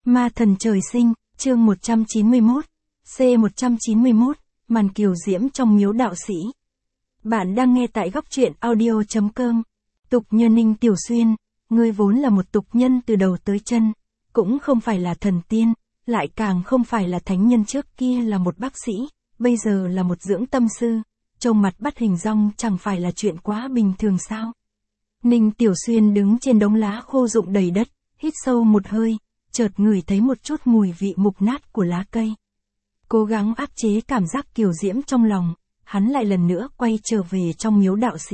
Ma thần trời sinh, chương 191, C191, màn kiều diễm trong miếu đạo sĩ. Bạn đang nghe tại góc truyện audio.com. Tục Như Ninh Tiểu Xuyên, ngươi vốn là một tục nhân từ đầu tới chân, cũng không phải là thần tiên, lại càng không phải là thánh nhân, trước kia là một bác sĩ, bây giờ là một dưỡng tâm sư, trông mặt bắt hình dong chẳng phải là chuyện quá bình thường sao? Ninh Tiểu Xuyên đứng trên đống lá khô rụng đầy đất, hít sâu một hơi, chợt ngửi thấy một chút mùi vị mục nát của lá cây. Cố gắng áp chế cảm giác kiều diễm trong lòng, hắn lại lần nữa quay trở về trong miếu đạo sĩ.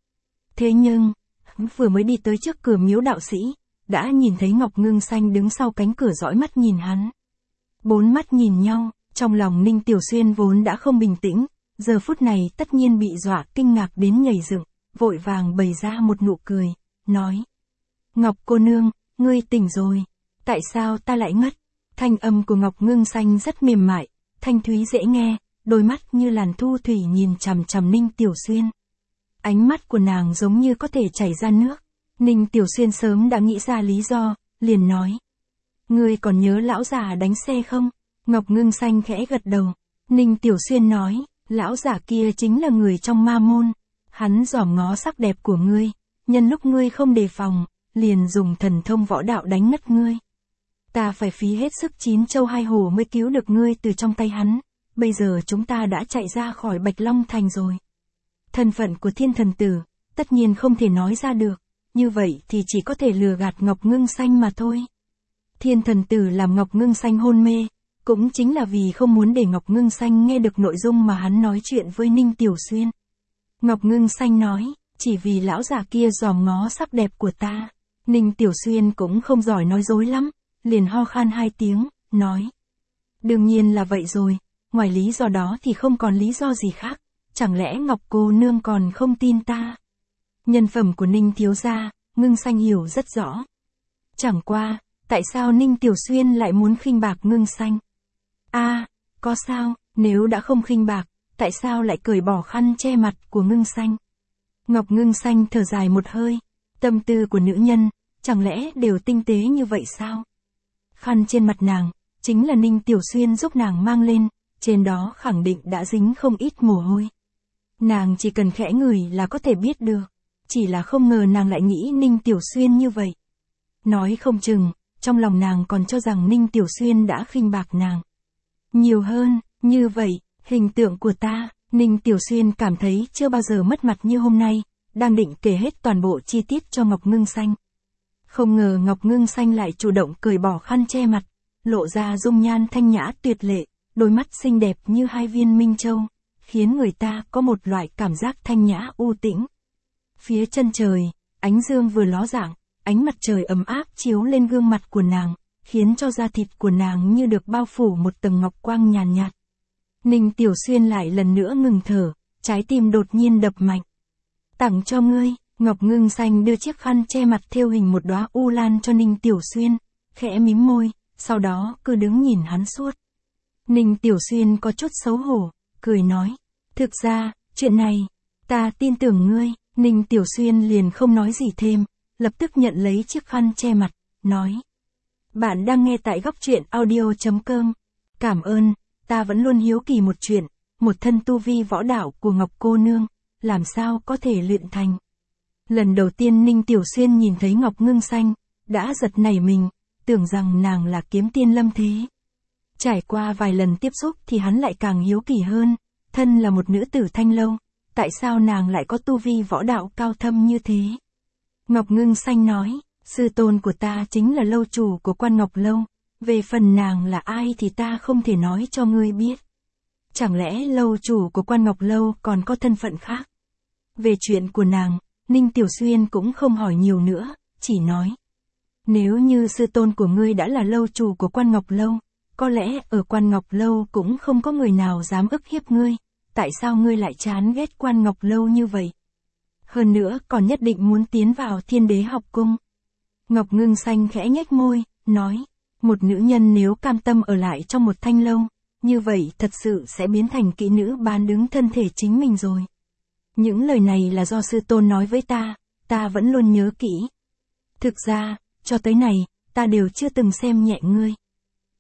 Thế nhưng, vừa mới đi tới trước cửa miếu đạo sĩ, đã nhìn thấy Ngọc Ngưng Xanh đứng sau cánh cửa dõi mắt nhìn hắn. Bốn mắt nhìn nhau, trong lòng Ninh Tiểu Xuyên vốn đã không bình tĩnh, giờ phút này tất nhiên bị dọa kinh ngạc đến nhảy dựng, vội vàng bày ra một nụ cười, nói: Ngọc cô nương, ngươi tỉnh rồi, tại sao ta lại ngất? Thanh âm của Ngọc Ngưng Xanh rất mềm mại, thanh thúy dễ nghe, đôi mắt như làn thu thủy nhìn chằm chằm Ninh Tiểu Xuyên. Ánh mắt của nàng giống như có thể chảy ra nước. Ninh Tiểu Xuyên sớm đã nghĩ ra lý do, liền nói: Ngươi còn nhớ lão già đánh xe không? Ngọc Ngưng Xanh khẽ gật đầu. Ninh Tiểu Xuyên nói: Lão già kia chính là người trong ma môn. Hắn dòm ngó sắc đẹp của ngươi, nhân lúc ngươi không đề phòng, liền dùng thần thông võ đạo đánh ngất ngươi. Ta phải phí hết sức 9 châu 2 hổ mới cứu được ngươi từ trong tay hắn. Bây giờ chúng ta đã chạy ra khỏi Bạch Long Thành rồi. Thân phận của Thiên Thần Tử, tất nhiên không thể nói ra được, như vậy thì chỉ có thể lừa gạt Ngọc Ngưng Xanh mà thôi. Thiên Thần Tử làm Ngọc Ngưng Xanh hôn mê, cũng chính là vì không muốn để Ngọc Ngưng Xanh nghe được nội dung mà hắn nói chuyện với Ninh Tiểu Xuyên. Ngọc Ngưng Xanh nói: Chỉ vì lão già kia dòm ngó sắc đẹp của ta. Ninh Tiểu Xuyên cũng không giỏi nói dối lắm, liền ho khan 2 tiếng, nói: Đương nhiên là vậy rồi, ngoài lý do đó thì không còn lý do gì khác, chẳng lẽ Ngọc cô nương còn không tin ta? Nhân phẩm của Ninh thiếu gia, Ngưng Xanh hiểu rất rõ. Chẳng qua, tại sao Ninh Tiểu Xuyên lại muốn khinh bạc Ngưng Xanh? Có sao, nếu đã không khinh bạc, tại sao lại cởi bỏ khăn che mặt của Ngưng Xanh? Ngọc Ngưng Xanh thở dài một hơi, tâm tư của nữ nhân, chẳng lẽ đều tinh tế như vậy sao? Khăn trên mặt nàng, chính là Ninh Tiểu Xuyên giúp nàng mang lên, trên đó khẳng định đã dính không ít mồ hôi. Nàng chỉ cần khẽ ngửi là có thể biết được, chỉ là không ngờ nàng lại nghĩ Ninh Tiểu Xuyên như vậy. Nói không chừng, trong lòng nàng còn cho rằng Ninh Tiểu Xuyên đã khinh bạc nàng. Nhiều hơn, như vậy, hình tượng của ta, Ninh Tiểu Xuyên cảm thấy chưa bao giờ mất mặt như hôm nay, đang định kể hết toàn bộ chi tiết cho Ngọc Ngưng Xanh. Không ngờ Ngọc Ngưng Xanh lại chủ động cởi bỏ khăn che mặt, lộ ra dung nhan thanh nhã tuyệt lệ, đôi mắt xinh đẹp như 2 viên minh châu, khiến người ta có một loại cảm giác thanh nhã u tĩnh. Phía chân trời, ánh dương vừa ló dạng, ánh mặt trời ấm áp chiếu lên gương mặt của nàng, khiến cho da thịt của nàng như được bao phủ một tầng ngọc quang nhàn nhạt. Ninh Tiểu Xuyên lại lần nữa ngừng thở, trái tim đột nhiên đập mạnh. Tặng cho ngươi. Ngọc Ngưng Xanh đưa chiếc khăn che mặt thêu hình một đóa u lan cho Ninh Tiểu Xuyên, khẽ mím môi, sau đó cứ đứng nhìn hắn suốt. Ninh Tiểu Xuyên có chút xấu hổ, cười nói: Thực ra, chuyện này, ta tin tưởng ngươi. Ninh Tiểu Xuyên liền không nói gì thêm, lập tức nhận lấy chiếc khăn che mặt, nói: Bạn đang nghe tại góc truyện audio.com. Cảm ơn, ta vẫn luôn hiếu kỳ một chuyện, một thân tu vi võ đạo của Ngọc cô nương, làm sao có thể luyện thành. Lần đầu tiên Ninh Tiểu Xuyên nhìn thấy Ngọc Ngưng Xanh, đã giật nảy mình, tưởng rằng nàng là kiếm tiên lâm thế. Trải qua vài lần tiếp xúc thì hắn lại càng hiếu kỳ hơn, thân là một nữ tử thanh lâu, tại sao nàng lại có tu vi võ đạo cao thâm như thế? Ngọc Ngưng Xanh nói: Sư tôn của ta chính là lâu chủ của Quan Ngọc Lâu, về phần nàng là ai thì ta không thể nói cho ngươi biết. Chẳng lẽ lâu chủ của Quan Ngọc Lâu còn có thân phận khác? Về chuyện của nàng, Ninh Tiểu Xuyên cũng không hỏi nhiều nữa, chỉ nói: Nếu như sư tôn của ngươi đã là lâu chủ của Quan Ngọc Lâu, có lẽ ở Quan Ngọc Lâu cũng không có người nào dám ức hiếp ngươi, tại sao ngươi lại chán ghét Quan Ngọc Lâu như vậy? Hơn nữa còn nhất định muốn tiến vào Thiên Đế học cung. Ngọc Ngưng Xanh khẽ nhếch môi, nói: Một nữ nhân nếu cam tâm ở lại trong một thanh lâu, như vậy thật sự sẽ biến thành kỹ nữ bán đứng thân thể chính mình rồi. Những lời này là do sư tôn nói với ta vẫn luôn nhớ kỹ. Thực ra, cho tới này, ta đều chưa từng xem nhẹ ngươi,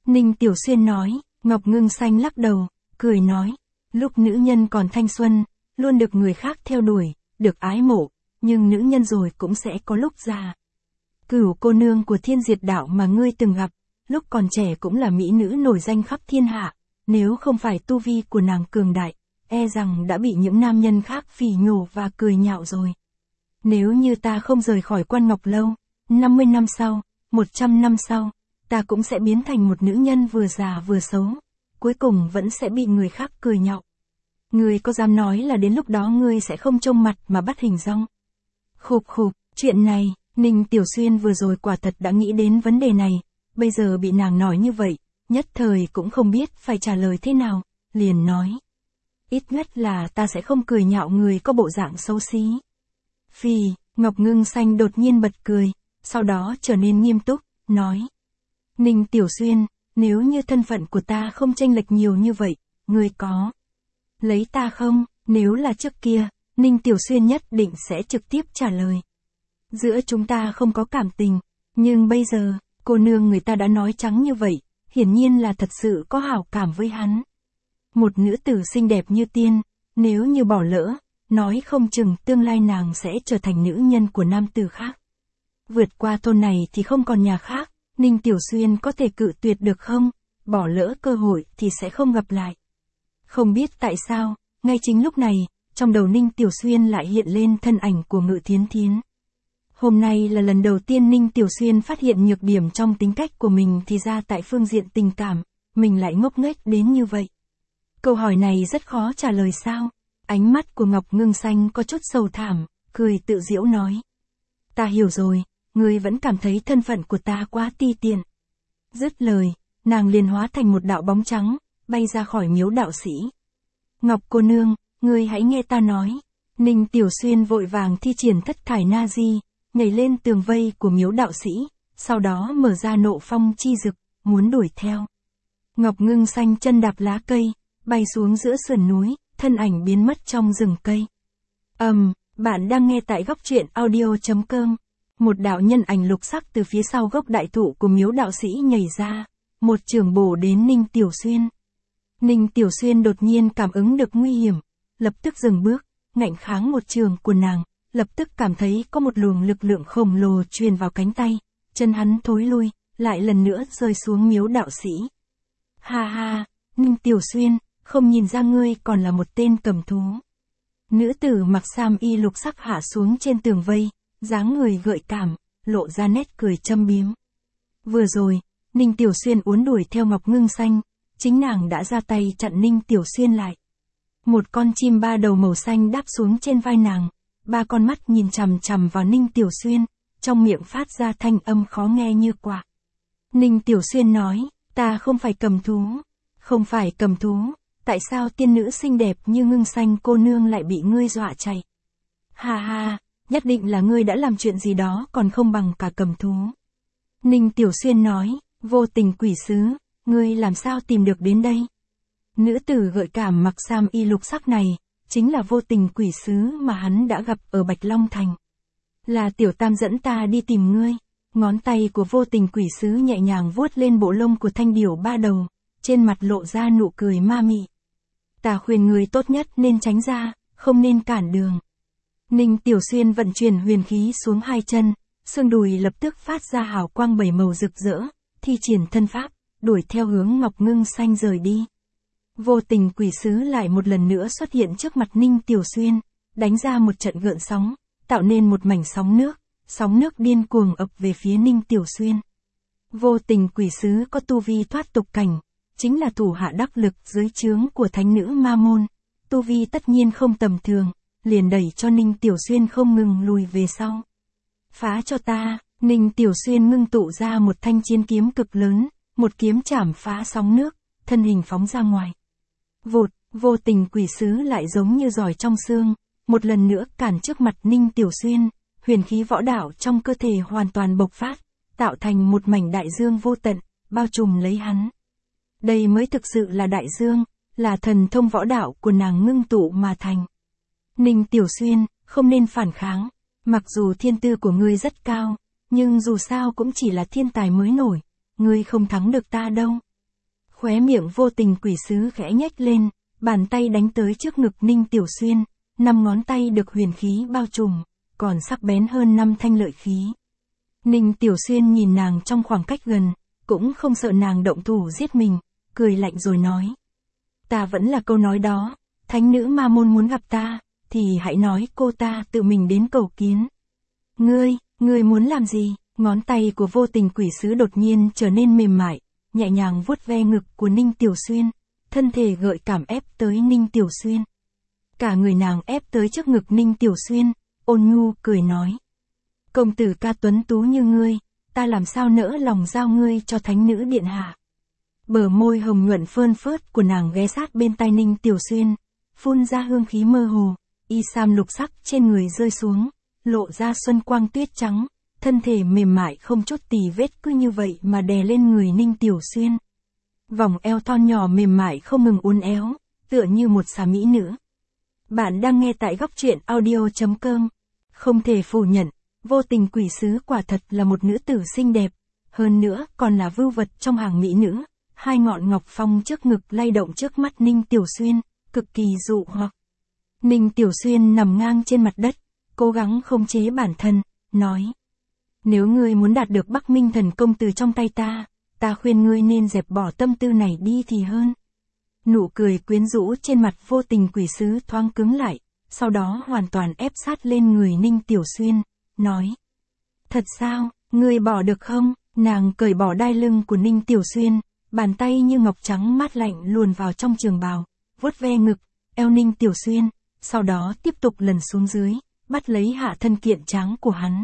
Ninh Tiểu Xuyên nói. Ngọc Ngưng Xanh lắc đầu, cười nói. Lúc nữ nhân còn thanh xuân, luôn được người khác theo đuổi, được ái mộ, nhưng nữ nhân rồi cũng sẽ có lúc già. Cửu cô nương của Thiên Diệt Đạo mà ngươi từng gặp, lúc còn trẻ cũng là mỹ nữ nổi danh khắp thiên hạ, nếu không phải tu vi của nàng cường đại, e rằng đã bị những nam nhân khác phỉ nhổ và cười nhạo rồi. Nếu như ta không rời khỏi Quan Ngọc Lâu, 50 năm sau, 100 năm sau, ta cũng sẽ biến thành một nữ nhân vừa già vừa xấu, cuối cùng vẫn sẽ bị người khác cười nhạo. Ngươi có dám nói là đến lúc đó ngươi sẽ không trông mặt mà bắt hình dong? Khục khục, chuyện này, Ninh Tiểu Xuyên vừa rồi quả thật đã nghĩ đến vấn đề này, bây giờ bị nàng nói như vậy, nhất thời cũng không biết phải trả lời thế nào, liền nói. Ít nhất là ta sẽ không cười nhạo người có bộ dạng xấu xí. Phì, Ngọc Ngưng Xanh đột nhiên bật cười, sau đó trở nên nghiêm túc, nói. Ninh Tiểu Xuyên, nếu như thân phận của ta không chênh lệch nhiều như vậy, ngươi có lấy ta không? Nếu là trước kia, Ninh Tiểu Xuyên nhất định sẽ trực tiếp trả lời. Giữa chúng ta không có cảm tình, nhưng bây giờ, cô nương người ta đã nói trắng như vậy, hiển nhiên là thật sự có hảo cảm với hắn. Một nữ tử xinh đẹp như tiên, nếu như bỏ lỡ, nói không chừng tương lai nàng sẽ trở thành nữ nhân của nam tử khác. Vượt qua thôn này thì không còn nhà khác, Ninh Tiểu Xuyên có thể cự tuyệt được không? Bỏ lỡ cơ hội thì sẽ không gặp lại. Không biết tại sao, ngay chính lúc này, trong đầu Ninh Tiểu Xuyên lại hiện lên thân ảnh của Ngự Thiến Thiến. Hôm nay là lần đầu tiên Ninh Tiểu Xuyên phát hiện nhược điểm trong tính cách của mình thì ra tại phương diện tình cảm, mình lại ngốc nghếch đến như vậy. Câu hỏi này rất khó trả lời sao? Ánh mắt của Ngọc Ngưng Xanh có chút sầu thảm, cười tự giễu nói. Ta hiểu rồi, ngươi vẫn cảm thấy thân phận của ta quá ti tiện. Dứt lời, nàng liền hóa thành một đạo bóng trắng, bay ra khỏi miếu đạo sĩ. Ngọc cô nương, ngươi hãy nghe ta nói. Ninh Tiểu Xuyên vội vàng thi triển thất thải na di, nhảy lên tường vây của miếu đạo sĩ, sau đó mở ra nộ phong chi dực, muốn đuổi theo. Ngọc Ngưng Xanh chân đạp lá cây, bay xuống giữa sườn núi, thân ảnh biến mất trong rừng cây. Bạn đang nghe tại góc truyện audio.com. Một đạo nhân ảnh lục sắc từ phía sau gốc đại thụ của miếu đạo sĩ nhảy ra, một chưởng bổ đến Ninh Tiểu Xuyên. Ninh Tiểu Xuyên đột nhiên cảm ứng được nguy hiểm, lập tức dừng bước, ngạnh kháng một chưởng của nàng, lập tức cảm thấy có một luồng lực lượng khổng lồ truyền vào cánh tay, chân hắn thối lui, lại lần nữa rơi xuống miếu đạo sĩ. Ha ha, Ninh Tiểu Xuyên, không nhìn ra ngươi còn là một tên cầm thú. Nữ tử mặc sam y lục sắc hạ xuống trên tường vây, dáng người gợi cảm, lộ ra nét cười châm biếm. Vừa rồi, Ninh Tiểu Xuyên uốn đuổi theo Ngọc Ngưng Xanh, chính nàng đã ra tay chặn Ninh Tiểu Xuyên lại. Một con chim ba đầu màu xanh đáp xuống trên vai nàng, ba con mắt nhìn chằm chằm vào Ninh Tiểu Xuyên, trong miệng phát ra thanh âm khó nghe như quạ. Ninh Tiểu Xuyên nói, ta không phải cầm thú. Không phải cầm thú, tại sao tiên nữ xinh đẹp như Ngưng Xanh cô nương lại bị ngươi dọa chạy? Ha ha, nhất định là ngươi đã làm chuyện gì đó còn không bằng cả cầm thú. Ninh Tiểu Xuyên nói, vô tình quỷ sứ, ngươi làm sao tìm được đến đây? Nữ tử gợi cảm mặc sam y lục sắc này, chính là vô tình quỷ sứ mà hắn đã gặp ở Bạch Long Thành. Là Tiểu Tam dẫn ta đi tìm ngươi. Ngón tay của vô tình quỷ sứ nhẹ nhàng vuốt lên bộ lông của thanh điểu ba đầu, trên mặt lộ ra nụ cười ma mị. Ta khuyên người tốt nhất nên tránh ra, không nên cản đường. Ninh Tiểu Xuyên vận chuyển huyền khí xuống hai chân, xương đùi lập tức phát ra hào quang bảy màu rực rỡ, thi triển thân pháp, đuổi theo hướng Ngọc Ngưng Xanh rời đi. Vô tình quỷ sứ lại một lần nữa xuất hiện trước mặt Ninh Tiểu Xuyên, đánh ra một trận gợn sóng, tạo nên một mảnh sóng nước điên cuồng ập về phía Ninh Tiểu Xuyên. Vô tình quỷ sứ có tu vi thoát tục cảnh, chính là thủ hạ đắc lực dưới trướng của thánh nữ Ma Môn, tu vi tất nhiên không tầm thường, liền đẩy cho Ninh Tiểu Xuyên không ngừng lùi về sau. Phá cho ta, Ninh Tiểu Xuyên ngưng tụ ra một thanh chiến kiếm cực lớn, một kiếm chảm phá sóng nước, thân hình phóng ra ngoài. Vụt, vô tình quỷ sứ lại giống như giỏi trong xương, một lần nữa cản trước mặt Ninh Tiểu Xuyên, huyền khí võ đạo trong cơ thể hoàn toàn bộc phát, tạo thành một mảnh đại dương vô tận, bao trùm lấy hắn. Đây mới thực sự là đại dương, là thần thông võ đạo của nàng ngưng tụ mà thành. Ninh Tiểu Xuyên, không nên phản kháng, mặc dù thiên tư của ngươi rất cao, nhưng dù sao cũng chỉ là thiên tài mới nổi, ngươi không thắng được ta đâu. Khóe miệng vô tình quỷ sứ khẽ nhếch lên, bàn tay đánh tới trước ngực Ninh Tiểu Xuyên, 5 ngón tay được huyền khí bao trùm, còn sắc bén hơn 5 thanh lợi khí. Ninh Tiểu Xuyên nhìn nàng trong khoảng cách gần, cũng không sợ nàng động thủ giết mình, cười lạnh rồi nói. Ta vẫn là câu nói đó, thánh nữ ma môn muốn gặp ta, thì hãy nói cô ta tự mình đến cầu kiến. Ngươi muốn làm gì? Ngón tay của vô tình quỷ sứ đột nhiên trở nên mềm mại, nhẹ nhàng vuốt ve ngực của Ninh Tiểu Xuyên, thân thể gợi cảm ép tới Ninh Tiểu Xuyên. Cả người nàng ép tới trước ngực Ninh Tiểu Xuyên, ôn nhu cười nói. Công tử ca tuấn tú như ngươi, ta làm sao nỡ lòng giao ngươi cho thánh nữ điện hạ. Bờ môi hồng nhuận phơn phớt của nàng ghé sát bên tai Ninh Tiểu Xuyên, phun ra hương khí mơ hồ, y sam lục sắc trên người rơi xuống, lộ ra xuân quang tuyết trắng, thân thể mềm mại không chút tì vết cứ như vậy mà đè lên người Ninh Tiểu Xuyên. Vòng eo thon nhỏ mềm mại không ngừng uốn éo, tựa như một xà mỹ nữ. Bạn đang nghe tại góc truyện audio.com. Không thể phủ nhận, vô tình quỷ sứ quả thật là một nữ tử xinh đẹp, hơn nữa còn là vưu vật trong hàng mỹ nữ. Hai ngọn ngọc phong trước ngực lay động trước mắt Ninh Tiểu Xuyên, cực kỳ dụ hoặc. Ninh Tiểu Xuyên nằm ngang trên mặt đất, cố gắng khống chế bản thân, nói. Nếu ngươi muốn đạt được Bắc Minh thần công từ trong tay ta khuyên ngươi nên dẹp bỏ tâm tư này đi thì hơn. Nụ cười quyến rũ trên mặt vô tình quỷ sứ thoáng cứng lại, sau đó hoàn toàn ép sát lên người Ninh Tiểu Xuyên, nói. Thật sao, ngươi bỏ được không? Nàng cởi bỏ đai lưng của Ninh Tiểu Xuyên, bàn tay như ngọc trắng mát lạnh luồn vào trong trường bào, vuốt ve ngực, eo Ninh Tiểu Xuyên, sau đó tiếp tục lần xuống dưới, bắt lấy hạ thân kiện trắng của hắn.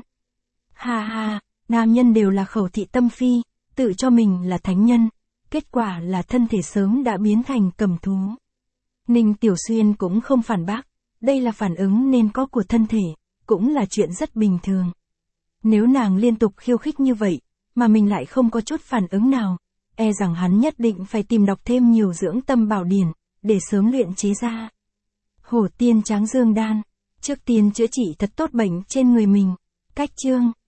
Ha, nam nhân đều là khẩu thị tâm phi, tự cho mình là thánh nhân, kết quả là thân thể sớm đã biến thành cầm thú. Ninh Tiểu Xuyên cũng không phản bác, đây là phản ứng nên có của thân thể, cũng là chuyện rất bình thường. Nếu nàng liên tục khiêu khích như vậy, mà mình lại không có chút phản ứng nào, e rằng hắn nhất định phải tìm đọc thêm nhiều dưỡng tâm bảo điển, để sớm luyện chế ra. Hổ tiên tráng dương đan, trước tiên chữa trị thật tốt bệnh trên người mình. Cách chương